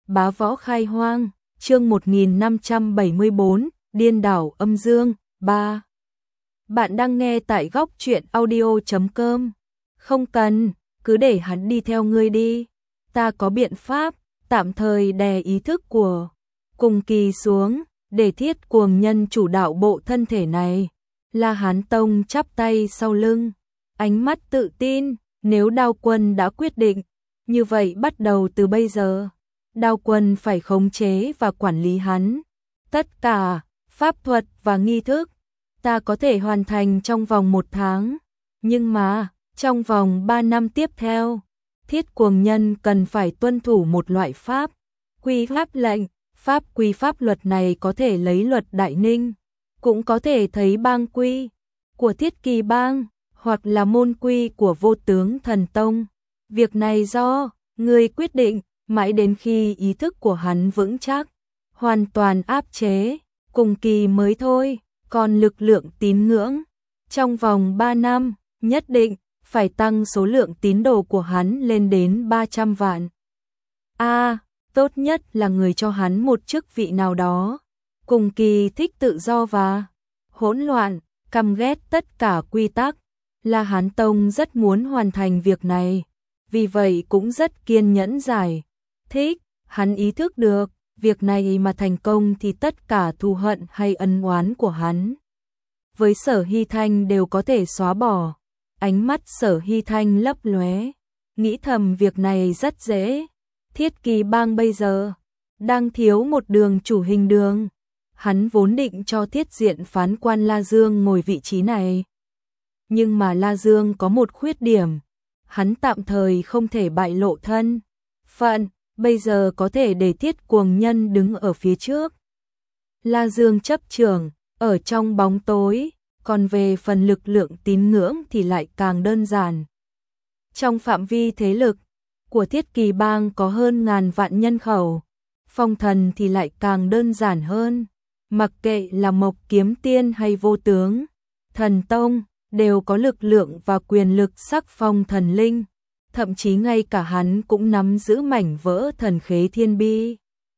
Bá võ khai hoang, chương 1574, điên đảo âm dương, 3. Bạn đang nghe tại góc truyện audio.com. Không cần, cứ để hắn đi theo ngươi đi. Ta có biện pháp, tạm thời đè ý thức của Cùng Kỳ xuống, để Thiết Cuồng Nhân chủ đạo bộ thân thể này. La Hán Tông chắp tay sau lưng, ánh mắt tự tin, nếu Đao Quân đã quyết định, như vậy bắt đầu từ bây giờ, Đao Quân phải khống chế và quản lý hắn. Tất cả, pháp thuật và nghi thức, ta có thể hoàn thành trong vòng 1 tháng, nhưng mà, trong vòng 3 năm tiếp theo, Thiết Cuồng Nhân cần phải tuân thủ một loại pháp quy pháp lệnh. Pháp quy pháp luật này có thể lấy luật Đại Ninh, cũng có thể thấy bang quy của Thiết Kỳ bang, hoặc là môn quy của Vô Tướng Thần Tông. Việc này do người quyết định, mãi đến khi ý thức của hắn vững chắc, hoàn toàn áp chế Cùng Kỳ mới thôi. Còn lực lượng tín ngưỡng, trong vòng 3 năm, nhất định phải tăng số lượng tín đồ của hắn lên đến 300 vạn. Tốt nhất là người cho hắn một chức vị nào đó. Cùng Kỳ thích tự do và hỗn loạn, căm ghét tất cả quy tắc. La Hán Tông rất muốn hoàn thành việc này, vì vậy cũng rất kiên nhẫn giải thích. Hắn ý thức được, việc này mà thành công thì tất cả thù hận hay ân oán của hắn với Sở Hy Thanh đều có thể xóa bỏ. Ánh mắt Sở Hy Thanh lấp lóe, nghĩ thầm việc này rất dễ. Thiết Kỳ bang bây giờ đang thiếu một đường chủ hình đường. Hắn vốn định cho Thiết Diện phán quan La Dương ngồi vị trí này, nhưng mà La Dương có một khuyết điểm, hắn tạm thời không thể bại lộ thân phận, bây giờ có thể để Thiết Cuồng Nhân đứng ở phía trước. La Dương chấp trưởng ở trong bóng tối, còn về phần lực lượng tín ngưỡng thì lại càng đơn giản. Trong phạm vi thế lực của Thiết Kỳ bang có hơn ngàn vạn nhân khẩu, phong thần thì lại càng đơn giản hơn. Mặc kệ là Mộc Kiếm Tiên hay Vô Tướng Thần Tông, đều có lực lượng và quyền lực sắc phong thần linh, thậm chí ngay cả hắn cũng nắm giữ mảnh vỡ thần khế thiên bi.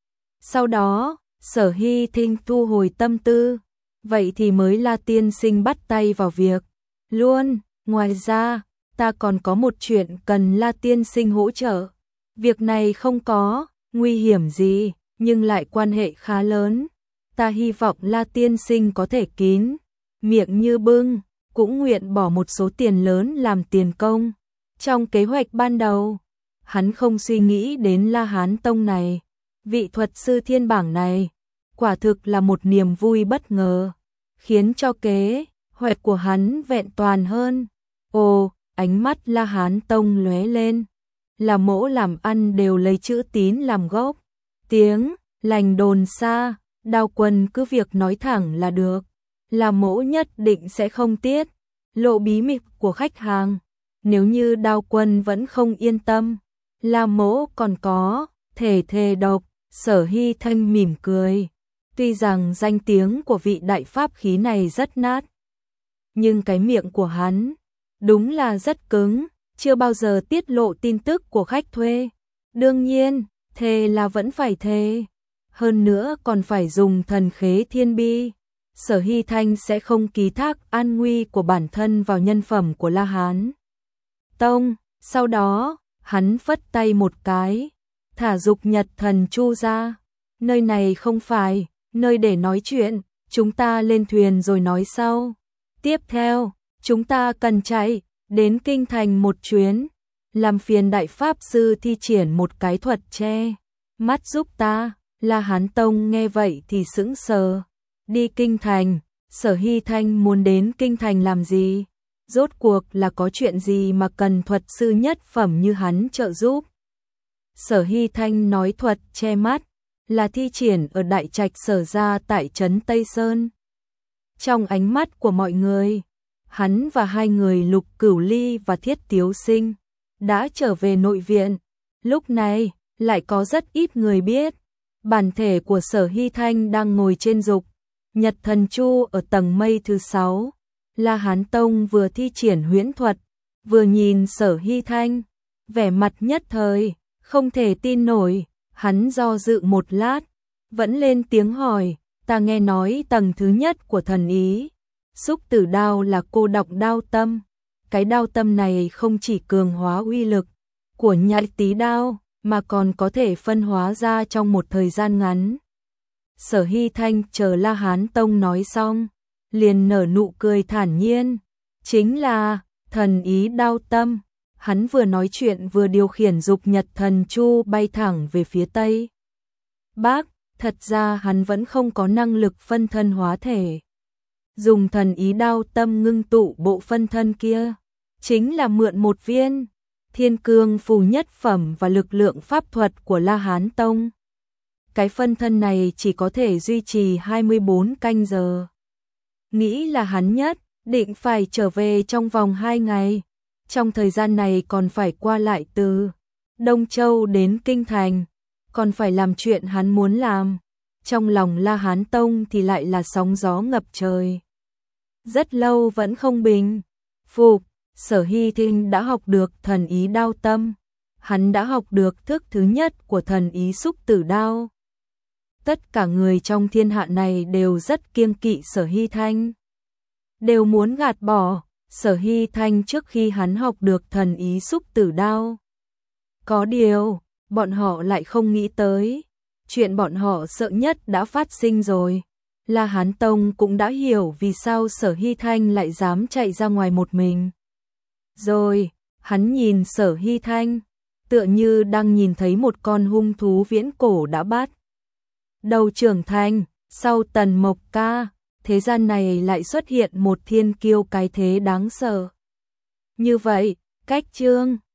Sau đó, Sở Hy Thanh thu hồi tâm tư, vậy thì mới La tiên sinh bắt tay vào việc luôn. Ngoài ra, ta còn có một chuyện cần La tiên sinh hỗ trợ. Việc này không có nguy hiểm gì, nhưng lại quan hệ khá lớn. Ta hy vọng La tiên sinh có thể kín miệng như bưng, cũng nguyện bỏ một số tiền lớn làm tiền công. Trong kế hoạch ban đầu, hắn không suy nghĩ đến La Hán Tông này. Vị thuật sư thiên bảng này, quả thực là một niềm vui bất ngờ, khiến cho kế hoạch của hắn vẹn toàn hơn. Ồ, ánh mắt La Hán Tông lóe lên. Là mỗ làm ăn đều lấy chữ tín làm gốc. Tiếng lành đồn xa, Đao Quân cứ việc nói thẳng là được. Là mỗ nhất định sẽ không tiết lộ bí mật của khách hàng. Nếu như Đao Quân vẫn không yên tâm, là mỗ còn có thể thề độc. Sở Hy Thanh mỉm cười. Tuy rằng danh tiếng của vị đại pháp khí này rất nát, nhưng cái miệng của hắn đúng là rất cứng, chưa bao giờ tiết lộ tin tức của khách thuê. Đương nhiên, thề là vẫn phải thề, hơn nữa còn phải dùng thần khế thiên bi. Sở Hy Thanh sẽ không ký thác an nguy của bản thân vào nhân phẩm của La Hán Tông. Sau đó, hắn phất tay một cái, thả Dục Nhật Thần Chu ra. Nơi này không phải nơi để nói chuyện, chúng ta lên thuyền rồi nói sau. Tiếp theo, chúng ta cần chạy đến kinh thành một chuyến, làm phiền đại pháp sư thi triển một cái thuật che mắt giúp ta. La Hán Tông nghe vậy thì sững sờ. Đi kinh thành? Sở Hy Thanh muốn đến kinh thành làm gì? Rốt cuộc là có chuyện gì mà cần thuật sư nhất phẩm như hắn trợ giúp? Sở Hy Thanh nói thuật che mắt là thi triển ở đại trạch Sở gia tại trấn Tây Sơn. Trong ánh mắt của mọi người, hắn và hai người Lục Cửu Ly và Thiết Tiếu Sinh đã trở về nội viện. Lúc này, lại có rất ít người biết, bản thể của Sở Hy Thanh đang ngồi trên Dục Nhật Thần Chu ở tầng mây thứ 6. La Hán Tông vừa thi triển huyễn thuật, vừa nhìn Sở Hy Thanh, vẻ mặt nhất thời không thể tin nổi. Hắn do dự một lát, vẫn lên tiếng hỏi, ta nghe nói tầng thứ nhất của thần ý xúc tử đao là cô độc đao tâm. Cái đao tâm này không chỉ cường hóa uy lực của nhai tí đao, mà còn có thể phân hóa ra trong một thời gian ngắn. Sở Hy Thanh chờ La Hán Tông nói xong, liền nở nụ cười thản nhiên, chính là thần ý đao tâm. Hắn vừa nói chuyện vừa điều khiển dục nhật thần chu bay thẳng về phía tây. Bác, thật ra hắn vẫn không có năng lực phân thân hóa thể. Dùng thần ý đao tâm ngưng tụ bộ phân thân kia, chính là mượn một viên thiên cương phù nhất phẩm và lực lượng pháp thuật của La Hán Tông. Cái phân thân này chỉ có thể duy trì 24 canh giờ. Nghĩ là hắn nhất định phải trở về trong vòng 2 ngày. Trong thời gian này còn phải qua lại từ Đông Châu đến Kinh Thành, còn phải làm chuyện hắn muốn làm. Trong lòng La Hán Tông thì lại là sóng gió ngập trời. Rất lâu vẫn không bình phục. Sở Hy Thanh đã học được thần ý đao tâm. Hắn đã học được thức thứ nhất của thần ý xúc tử đao. Tất cả người trong thiên hạ này đều rất kiêng kỵ Sở Hy Thanh, đều muốn gạt bỏ Sở Hy Thanh trước khi hắn học được thần ý xúc tử đao. Có điều, bọn họ lại không nghĩ tới, chuyện bọn họ sợ nhất đã phát sinh rồi. La Hán Tông cũng đã hiểu vì sao Sở Hy Thanh lại dám chạy ra ngoài một mình. Rồi, hắn nhìn Sở Hy Thanh, tựa như đang nhìn thấy một con hung thú viễn cổ đã bắt đầu trưởng thành. Sau Tần Mộc Ca, thế gian này lại xuất hiện một thiên kiêu cái thế đáng sợ. Như vậy, cách chương